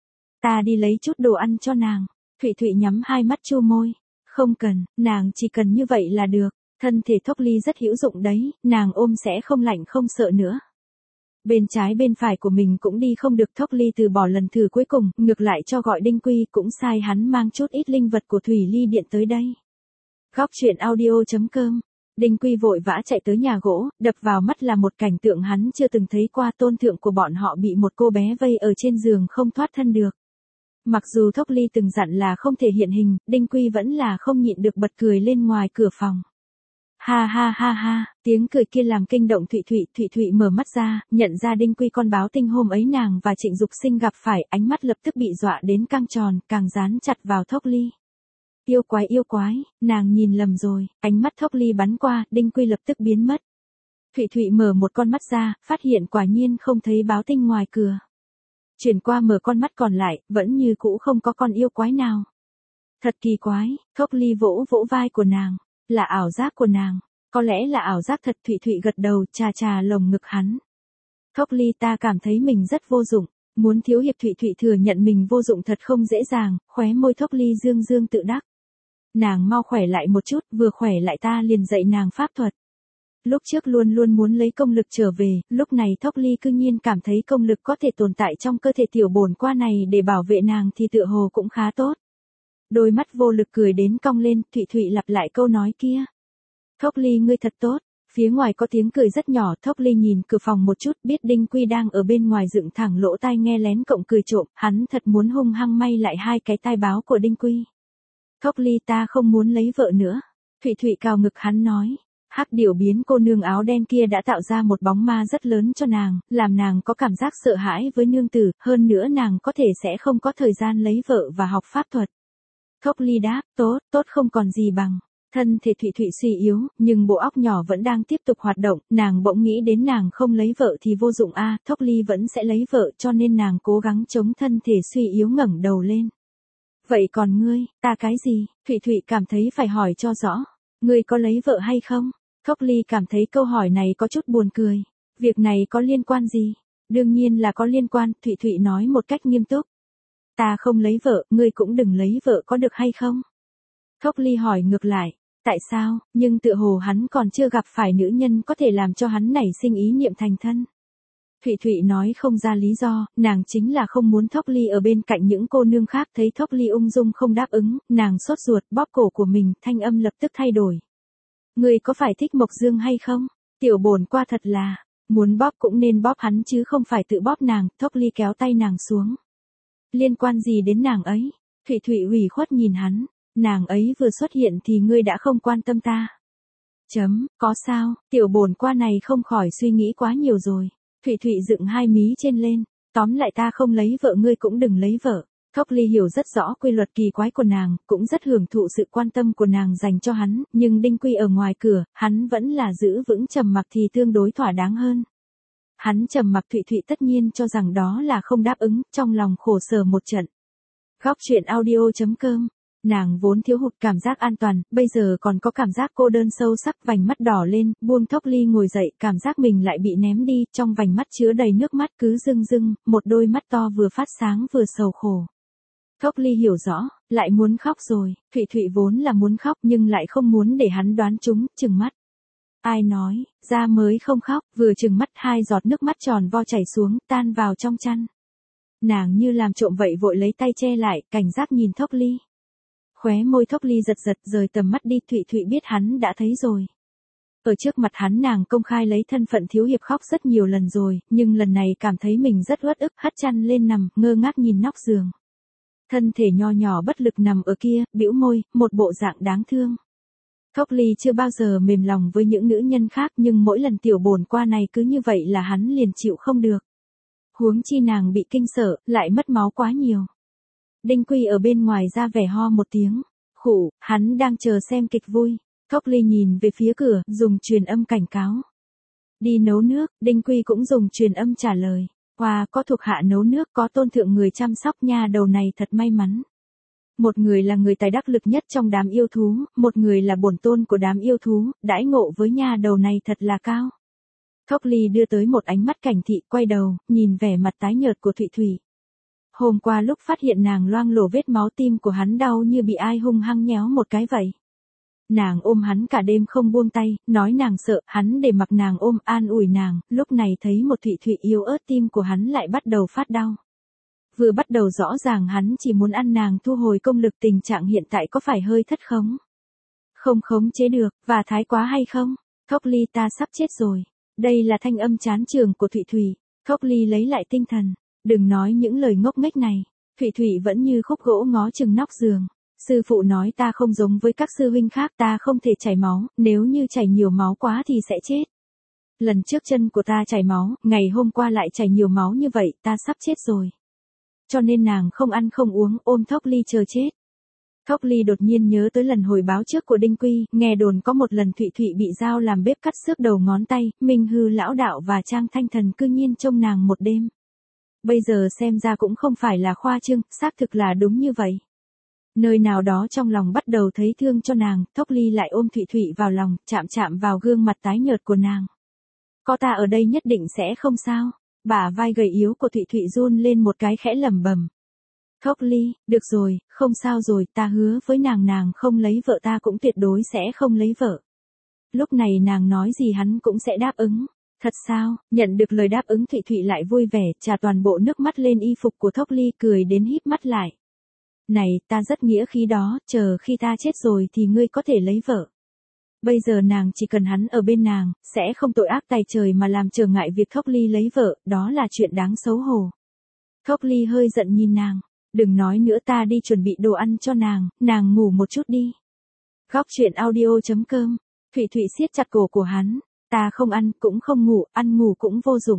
Ta đi lấy chút đồ ăn cho nàng. Thủy Thủy nhắm hai mắt chu môi. Không cần, nàng chỉ cần như vậy là được. Thân thể Thốc Ly rất hữu dụng đấy, nàng ôm sẽ không lạnh không sợ nữa. Bên trái bên phải của mình cũng đi không được, Thốc Ly từ bỏ lần thử cuối cùng, ngược lại cho gọi Đinh Quy, cũng sai hắn mang chút ít linh vật của Thủy Ly Điện tới đây. Góc truyện audio chấm com. Đinh Quy vội vã chạy tới nhà gỗ, đập vào mắt là một cảnh tượng hắn chưa từng thấy qua, tôn thượng của bọn họ bị một cô bé vây ở trên giường không thoát thân được. Mặc dù Thốc Ly từng dặn là không thể hiện hình, Đinh Quy vẫn là không nhịn được bật cười lên ngoài cửa phòng. Ha ha ha ha, tiếng cười kia làm kinh động Thủy Thủy, Thủy Thủy mở mắt ra, nhận ra Đinh Quy con báo tinh hôm ấy nàng và Trịnh Dục Sinh gặp phải, ánh mắt lập tức bị dọa đến căng tròn, càng dán chặt vào Thốc Ly. Yêu quái yêu quái, nàng nhìn lầm rồi, ánh mắt Thốc Ly bắn qua, Đinh Quy lập tức biến mất. Thủy Thủy mở một con mắt ra, phát hiện quả nhiên không thấy báo tinh ngoài cửa. Chuyển qua mở con mắt còn lại, vẫn như cũ không có con yêu quái nào. Thật kỳ quái, Thốc Ly vỗ vỗ vai của nàng, là ảo giác của nàng, có lẽ là ảo giác thật. Thủy Thủy gật đầu, chà chà lồng ngực hắn. Thốc Ly ta cảm thấy mình rất vô dụng. Muốn thiếu hiệp Thụy Thụy thừa nhận mình vô dụng thật không dễ dàng, khóe môi Thốc Ly dương dương tự đắc. Nàng mau khỏe lại một chút, vừa khỏe lại ta liền dạy nàng pháp thuật. Lúc trước luôn luôn muốn lấy công lực trở về, lúc này Thốc Ly cư nhiên cảm thấy công lực có thể tồn tại trong cơ thể tiểu bổn qua này để bảo vệ nàng thì tựa hồ cũng khá tốt. Đôi mắt vô lực cười đến cong lên, Thụy Thụy lặp lại câu nói kia. Thốc Ly ngươi thật tốt. Phía ngoài có tiếng cười rất nhỏ, Thốc Ly nhìn cửa phòng một chút, biết Đinh Quy đang ở bên ngoài dựng thẳng lỗ tai nghe lén cộng cười trộm, hắn thật muốn hung hăng may lại hai cái tai báo của Đinh Quy. Thốc Ly ta không muốn lấy vợ nữa. Thụy Thụy cào ngực hắn nói. Hắc điểu biến cô nương áo đen kia đã tạo ra một bóng ma rất lớn cho nàng, làm nàng có cảm giác sợ hãi với nương tử, hơn nữa nàng có thể sẽ không có thời gian lấy vợ và học pháp thuật. Thốc Ly đáp, tốt, tốt không còn gì bằng. Thân thể Thụy Thụy suy yếu, nhưng bộ óc nhỏ vẫn đang tiếp tục hoạt động, nàng bỗng nghĩ đến nàng không lấy vợ thì vô dụng a, à, Thốc Ly vẫn sẽ lấy vợ cho nên nàng cố gắng chống thân thể suy yếu ngẩng đầu lên. Vậy còn ngươi, ta cái gì? Thụy Thụy cảm thấy phải hỏi cho rõ. Ngươi có lấy vợ hay không? Thốc Ly cảm thấy câu hỏi này có chút buồn cười. Việc này có liên quan gì? Đương nhiên là có liên quan, Thụy Thụy nói một cách nghiêm túc. Ta không lấy vợ, ngươi cũng đừng lấy vợ có được hay không? Thốc Ly hỏi ngược lại. Tại sao, nhưng tựa hồ hắn còn chưa gặp phải nữ nhân có thể làm cho hắn nảy sinh ý niệm thành thân. Thụy Thụy nói không ra lý do, nàng chính là không muốn Thốc Ly ở bên cạnh những cô nương khác, thấy Thốc Ly ung dung không đáp ứng, nàng sốt ruột bóp cổ của mình, thanh âm lập tức thay đổi. Ngươi có phải thích Mộc Dương hay không? Tiểu bổn qua thật là, muốn bóp cũng nên bóp hắn chứ không phải tự bóp nàng, Thốc Ly kéo tay nàng xuống. Liên quan gì đến nàng ấy? Thụy Thụy ủy khuất nhìn hắn. Nàng ấy vừa xuất hiện thì ngươi đã không quan tâm ta. Chấm, có sao, tiểu bổn qua này không khỏi suy nghĩ quá nhiều rồi. Thụy Thụy dựng hai mí trên lên, tóm lại ta không lấy vợ ngươi cũng đừng lấy vợ. Thốc Ly hiểu rất rõ quy luật kỳ quái của nàng, cũng rất hưởng thụ sự quan tâm của nàng dành cho hắn, nhưng Đinh Quy ở ngoài cửa, hắn vẫn là giữ vững trầm mặc thì tương đối thỏa đáng hơn. Hắn trầm mặc, Thụy Thụy tất nhiên cho rằng đó là không đáp ứng, trong lòng khổ sở một trận. Góc truyện audio chấm com. Nàng vốn thiếu hụt cảm giác an toàn, bây giờ còn có cảm giác cô đơn sâu sắc, vành mắt đỏ lên, buông Thốc Ly ngồi dậy, cảm giác mình lại bị ném đi, trong vành mắt chứa đầy nước mắt cứ rưng rưng, một đôi mắt to vừa phát sáng vừa sầu khổ. Thốc Ly hiểu rõ, lại muốn khóc rồi, Thụy Thụy vốn là muốn khóc nhưng lại không muốn để hắn đoán trúng, trừng mắt. Ai nói, ra mới không khóc, vừa trừng mắt hai giọt nước mắt tròn vo chảy xuống, tan vào trong chăn. Nàng như làm trộm vậy vội lấy tay che lại, cảnh giác nhìn Thốc Ly. Khóe môi Thốc Ly giật giật rời tầm mắt đi, Thụy Thụy biết hắn đã thấy rồi. Ở trước mặt hắn nàng công khai lấy thân phận thiếu hiệp khóc rất nhiều lần rồi, nhưng lần này cảm thấy mình rất uất ức, hất chăn lên nằm, ngơ ngác nhìn nóc giường. Thân thể nho nhỏ bất lực nằm ở kia, bĩu môi, một bộ dạng đáng thương. Thốc Ly chưa bao giờ mềm lòng với những nữ nhân khác nhưng mỗi lần tiểu bổn qua này cứ như vậy là hắn liền chịu không được. Huống chi nàng bị kinh sợ, lại mất máu quá nhiều. Đinh Quy ở bên ngoài ra vẻ ho một tiếng. Khụ, hắn đang chờ xem kịch vui. Thốc Ly nhìn về phía cửa, dùng truyền âm cảnh cáo. Đi nấu nước, Đinh Quy cũng dùng truyền âm trả lời. Wow, có thuộc hạ nấu nước, có tôn thượng người chăm sóc nha đầu này thật may mắn. Một người là người tài đắc lực nhất trong đám yêu thú, một người là bổn tôn của đám yêu thú, đãi ngộ với nha đầu này thật là cao. Thốc Ly đưa tới một ánh mắt cảnh thị, quay đầu, nhìn vẻ mặt tái nhợt của Thụy Thụy. Hôm qua lúc phát hiện nàng loang lổ vết máu, tim của hắn đau như bị ai hung hăng nhéo một cái vậy. Nàng ôm hắn cả đêm không buông tay, nói nàng sợ, hắn để mặc nàng ôm, an ủi nàng, lúc này thấy một Thụy Thụy yếu ớt, tim của hắn lại bắt đầu phát đau. Vừa bắt đầu rõ ràng hắn chỉ muốn ăn nàng thu hồi công lực, tình trạng hiện tại có phải hơi thất khống? Không khống chế được, và thái quá hay không? Thốc Ly ta sắp chết rồi. Đây là thanh âm chán chường của Thụy Thụy. Thốc Ly lấy lại tinh thần. Đừng nói những lời ngốc nghếch này. Thụy Thụy vẫn như khúc gỗ ngó chừng nóc giường. Sư phụ nói ta không giống với các sư huynh khác, ta không thể chảy máu, nếu như chảy nhiều máu quá thì sẽ chết. Lần trước chân của ta chảy máu, ngày hôm qua lại chảy nhiều máu như vậy, ta sắp chết rồi. Cho nên nàng không ăn không uống, ôm Thốc Ly chờ chết. Thốc Ly đột nhiên nhớ tới lần hồi báo trước của Đinh Quy, nghe đồn có một lần Thụy Thụy bị dao làm bếp cắt xước đầu ngón tay, Minh Hư lão đạo và Trang Thanh Thần cư nhiên trông nàng một đêm. Bây giờ xem ra cũng không phải là khoa trương, xác thực là đúng như vậy. Nơi nào đó trong lòng bắt đầu thấy thương cho nàng, Thốc Ly lại ôm Thụy Thụy vào lòng, chạm chạm vào gương mặt tái nhợt của nàng. Có ta ở đây nhất định sẽ không sao. Bả vai gầy yếu của Thụy Thụy run lên một cái khẽ lẩm bẩm. Thốc Ly, được rồi, không sao rồi, ta hứa với nàng nàng không lấy vợ ta cũng tuyệt đối sẽ không lấy vợ. Lúc này nàng nói gì hắn cũng sẽ đáp ứng. Thật sao, nhận được lời đáp ứng Thụy Thụy lại vui vẻ, trà toàn bộ nước mắt lên y phục của Thốc Ly cười đến híp mắt lại. Này, ta rất nghĩa khí đó, chờ khi ta chết rồi thì ngươi có thể lấy vợ. Bây giờ nàng chỉ cần hắn ở bên nàng, sẽ không tội ác tày trời mà làm trở ngại việc Thốc Ly lấy vợ, đó là chuyện đáng xấu hổ. Thốc Ly hơi giận nhìn nàng, đừng nói nữa, ta đi chuẩn bị đồ ăn cho nàng, nàng ngủ một chút đi. Góc truyện audio chấm com, Thụy Thụy siết chặt cổ của hắn, ta không ăn, cũng không ngủ, ăn ngủ cũng vô dụng.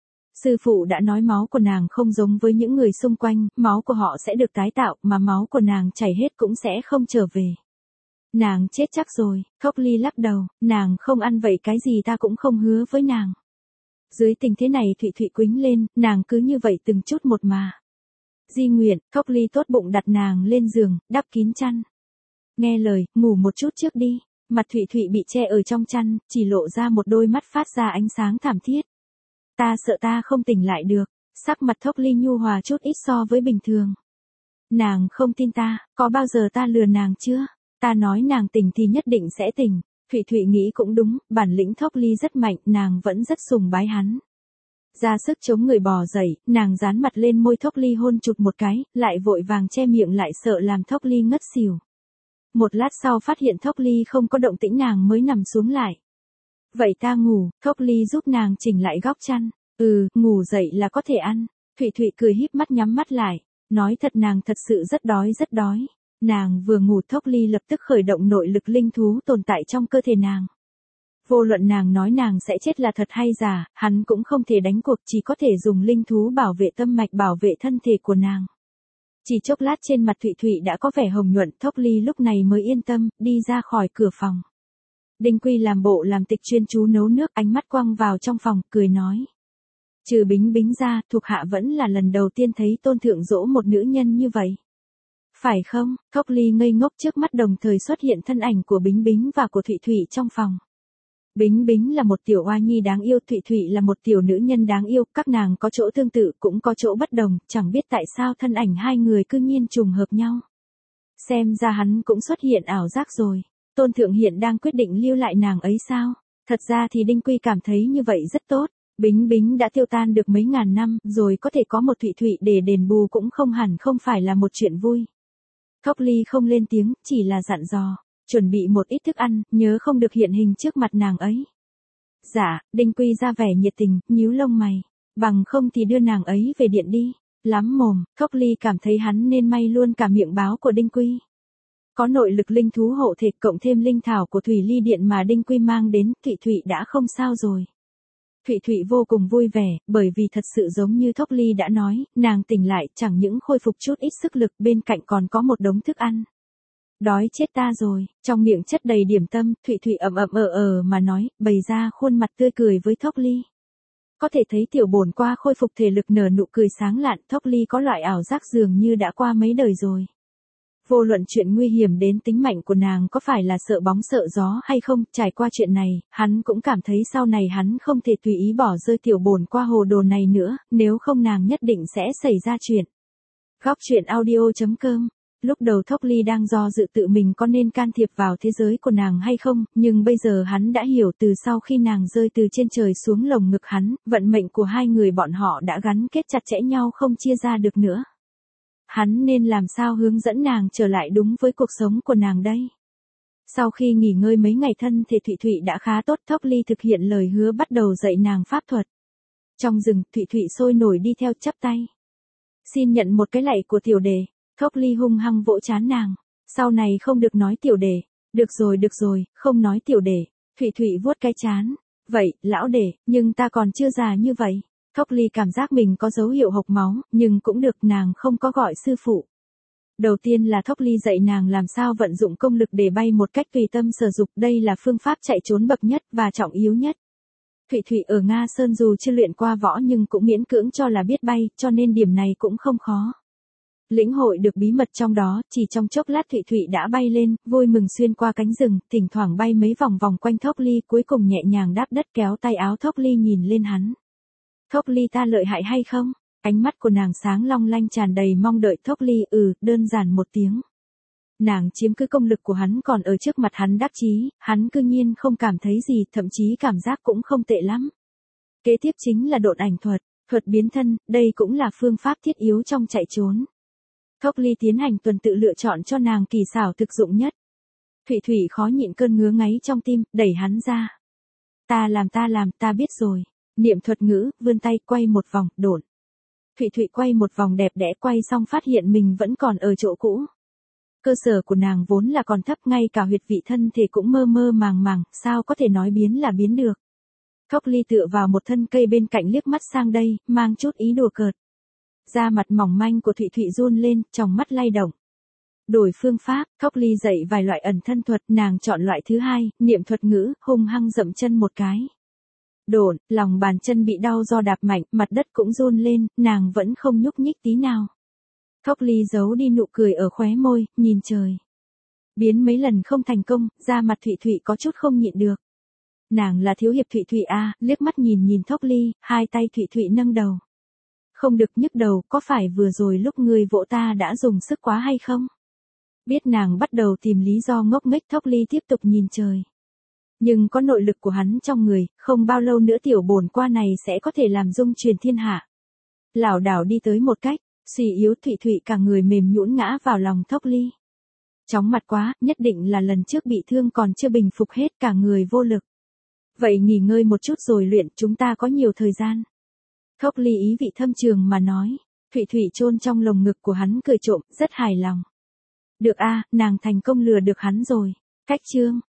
Sư phụ đã nói máu của nàng không giống với những người xung quanh, máu của họ sẽ được tái tạo, mà máu của nàng chảy hết cũng sẽ không trở về. Nàng chết chắc rồi, Thốc Ly lắc đầu, nàng không ăn vậy cái gì ta cũng không hứa với nàng. Dưới tình thế này Thụy Thụy quýnh lên, nàng cứ như vậy từng chút một mà. Di nguyện, Thốc Ly tốt bụng đặt nàng lên giường, đắp kín chăn. Nghe lời, ngủ một chút trước đi. Mặt Thụy Thụy bị che ở trong chăn, chỉ lộ ra một đôi mắt phát ra ánh sáng thảm thiết. Ta sợ ta không tỉnh lại được. Sắc mặt Thốc Ly nhu hòa chút ít so với bình thường. Nàng không tin ta, có bao giờ ta lừa nàng chưa? Ta nói nàng tỉnh thì nhất định sẽ tỉnh. Thụy Thụy nghĩ cũng đúng, bản lĩnh Thốc Ly rất mạnh, nàng vẫn rất sùng bái hắn. Ra sức chống người bò dậy, nàng dán mặt lên môi Thốc Ly hôn chụt một cái, lại vội vàng che miệng lại sợ làm Thốc Ly ngất xỉu. Một lát sau phát hiện Thốc Ly không có động tĩnh nàng mới nằm xuống lại. Vậy ta ngủ, Thốc Ly giúp nàng chỉnh lại góc chăn. Ừ, ngủ dậy là có thể ăn. Thụy Thụy cười híp mắt nhắm mắt lại. Nói thật nàng thật sự rất đói rất đói. Nàng vừa ngủ Thốc Ly lập tức khởi động nội lực linh thú tồn tại trong cơ thể nàng. Vô luận nàng nói nàng sẽ chết là thật hay giả, hắn cũng không thể đánh cuộc, chỉ có thể dùng linh thú bảo vệ tâm mạch, bảo vệ thân thể của nàng. Chỉ chốc lát trên mặt Thụy Thụy đã có vẻ hồng nhuận, Thốc Ly lúc này mới yên tâm, đi ra khỏi cửa phòng. Đinh Quy làm bộ làm tịch chuyên chú nấu nước, ánh mắt quăng vào trong phòng, cười nói. Trừ Bính Bính ra, thuộc hạ vẫn là lần đầu tiên thấy Tôn thượng dỗ một nữ nhân như vậy. Phải không? Thốc Ly ngây ngốc trước mắt đồng thời xuất hiện thân ảnh của Bính Bính và của Thụy Thụy trong phòng. Bính Bính là một tiểu oa nhi đáng yêu, Thụy Thụy là một tiểu nữ nhân đáng yêu, các nàng có chỗ tương tự cũng có chỗ bất đồng, chẳng biết tại sao thân ảnh hai người cư nhiên trùng hợp nhau. Xem ra hắn cũng xuất hiện ảo giác rồi. Tôn thượng hiện đang quyết định lưu lại nàng ấy sao? Thật ra thì Đinh Quy cảm thấy như vậy rất tốt. Bính Bính đã tiêu tan được mấy ngàn năm, rồi có thể có một Thụy Thụy để đền bù cũng không hẳn không phải là một chuyện vui. Thốc Ly không lên tiếng, chỉ là dặn dò. Chuẩn bị một ít thức ăn, nhớ không được hiện hình trước mặt nàng ấy. Dạ, Đinh Quy ra vẻ nhiệt tình, nhíu lông mày. Bằng không thì đưa nàng ấy về điện đi. Lắm mồm, Thốc Ly cảm thấy hắn nên may luôn cả miệng báo của Đinh Quy. Có nội lực linh thú hộ thể cộng thêm linh thảo của Thủy Ly Điện mà Đinh Quy mang đến, Thụy Thụy đã không sao rồi. Thụy Thụy vô cùng vui vẻ, bởi vì thật sự giống như Thốc Ly đã nói, nàng tỉnh lại chẳng những khôi phục chút ít sức lực, bên cạnh còn có một đống thức ăn. Đói chết ta rồi, trong miệng chất đầy điểm tâm, Thụy Thụy ậm ậm ờ ờ mà nói, bày ra khuôn mặt tươi cười với Thốc Ly. Có thể thấy tiểu bổn qua khôi phục thể lực nở nụ cười sáng lạn, Thốc Ly có loại ảo giác dường như đã qua mấy đời rồi. Vô luận chuyện nguy hiểm đến tính mạng của nàng có phải là sợ bóng sợ gió hay không, trải qua chuyện này, hắn cũng cảm thấy sau này hắn không thể tùy ý bỏ rơi tiểu bổn qua hồ đồ này nữa, nếu không nàng nhất định sẽ xảy ra chuyện. Góc truyện audio chấm com. Lúc đầu Thốc Ly đang do dự tự mình có nên can thiệp vào thế giới của nàng hay không, nhưng bây giờ hắn đã hiểu từ sau khi nàng rơi từ trên trời xuống lồng ngực hắn, vận mệnh của hai người bọn họ đã gắn kết chặt chẽ nhau không chia ra được nữa. Hắn nên làm sao hướng dẫn nàng trở lại đúng với cuộc sống của nàng đây? Sau khi nghỉ ngơi mấy ngày thân thể Thụy Thụy đã khá tốt, Thốc Ly thực hiện lời hứa bắt đầu dạy nàng pháp thuật. Trong rừng, Thụy Thụy sôi nổi đi theo chắp tay. Xin nhận một cái lạy của tiểu đề. Thốc Ly hung hăng vỗ trán nàng. Sau này không được nói tiểu đề. Được rồi được rồi, không nói tiểu đề. Thụy Thụy vuốt cái trán. Vậy, lão đề, nhưng ta còn chưa già như vậy. Thốc Ly cảm giác mình có dấu hiệu hộc máu, nhưng cũng được, nàng không có gọi sư phụ. Đầu tiên là Thốc Ly dạy nàng làm sao vận dụng công lực để bay một cách tùy tâm sở dục, đây là phương pháp chạy trốn bậc nhất và trọng yếu nhất. Thụy Thụy ở Nga Sơn dù chưa luyện qua võ nhưng cũng miễn cưỡng cho là biết bay, cho nên điểm này cũng không khó. Lĩnh hội được bí mật trong đó, chỉ trong chốc lát Thụy Thụy đã bay lên, vui mừng xuyên qua cánh rừng, thỉnh thoảng bay mấy vòng vòng quanh Thốc Ly, cuối cùng nhẹ nhàng đáp đất kéo tay áo Thốc Ly nhìn lên hắn. Thốc Ly ta lợi hại hay không? Ánh mắt của nàng sáng long lanh tràn đầy mong đợi. Thốc Ly ừ, đơn giản một tiếng. Nàng chiếm cứ công lực của hắn còn ở trước mặt hắn đắc chí, hắn cư nhiên không cảm thấy gì, thậm chí cảm giác cũng không tệ lắm. Kế tiếp chính là độn ảnh thuật, thuật biến thân, đây cũng là phương pháp thiết yếu trong chạy trốn. Thốc Ly tiến hành tuần tự lựa chọn cho nàng kỳ xảo thực dụng nhất. Thụy Thụy khó nhịn cơn ngứa ngáy trong tim, đẩy hắn ra. Ta làm ta làm, ta biết rồi. Niệm thuật ngữ, vươn tay quay một vòng, độn. Thụy Thụy quay một vòng đẹp đẽ, quay xong phát hiện mình vẫn còn ở chỗ cũ. Cơ sở của nàng vốn là còn thấp, ngay cả huyệt vị thân thể cũng mơ mơ màng màng, sao có thể nói biến là biến được. Thốc Ly tựa vào một thân cây bên cạnh liếc mắt sang đây, mang chút ý đùa cợt. Da mặt mỏng manh của Thụy Thụy run lên, tròng mắt lay động. Đổi phương pháp, Thốc Ly dạy vài loại ẩn thân thuật, nàng chọn loại thứ hai, niệm thuật ngữ, hung hăng dậm chân một cái. Độn, lòng bàn chân bị đau do đạp mạnh, mặt đất cũng run lên, nàng vẫn không nhúc nhích tí nào. Thốc Ly giấu đi nụ cười ở khóe môi, nhìn trời. Biến mấy lần không thành công, da mặt Thụy Thụy có chút không nhịn được. Nàng là thiếu hiệp Thụy Thụy a, liếc mắt nhìn nhìn Thốc Ly, hai tay Thụy Thụy nâng đầu. Không được nhức đầu, có phải vừa rồi lúc ngươi vỗ ta đã dùng sức quá hay không? Biết nàng bắt đầu tìm lý do ngốc nghếch, Thốc Ly tiếp tục nhìn trời. Nhưng có nội lực của hắn trong người, không bao lâu nữa tiểu bổn qua này sẽ có thể làm dung truyền thiên hạ. Lảo đảo đi tới một cách, suy yếu Thụy Thụy cả người mềm nhũn ngã vào lòng Thốc Ly. Chóng mặt quá, nhất định là lần trước bị thương còn chưa bình phục hết, cả người vô lực. Vậy nghỉ ngơi một chút rồi luyện, chúng ta có nhiều thời gian. Thốc Ly ý vị thâm trường mà nói. Thụy Thụy chôn trong lồng ngực của hắn cười trộm, rất hài lòng. Được a, nàng thành công lừa được hắn rồi. Cách chương.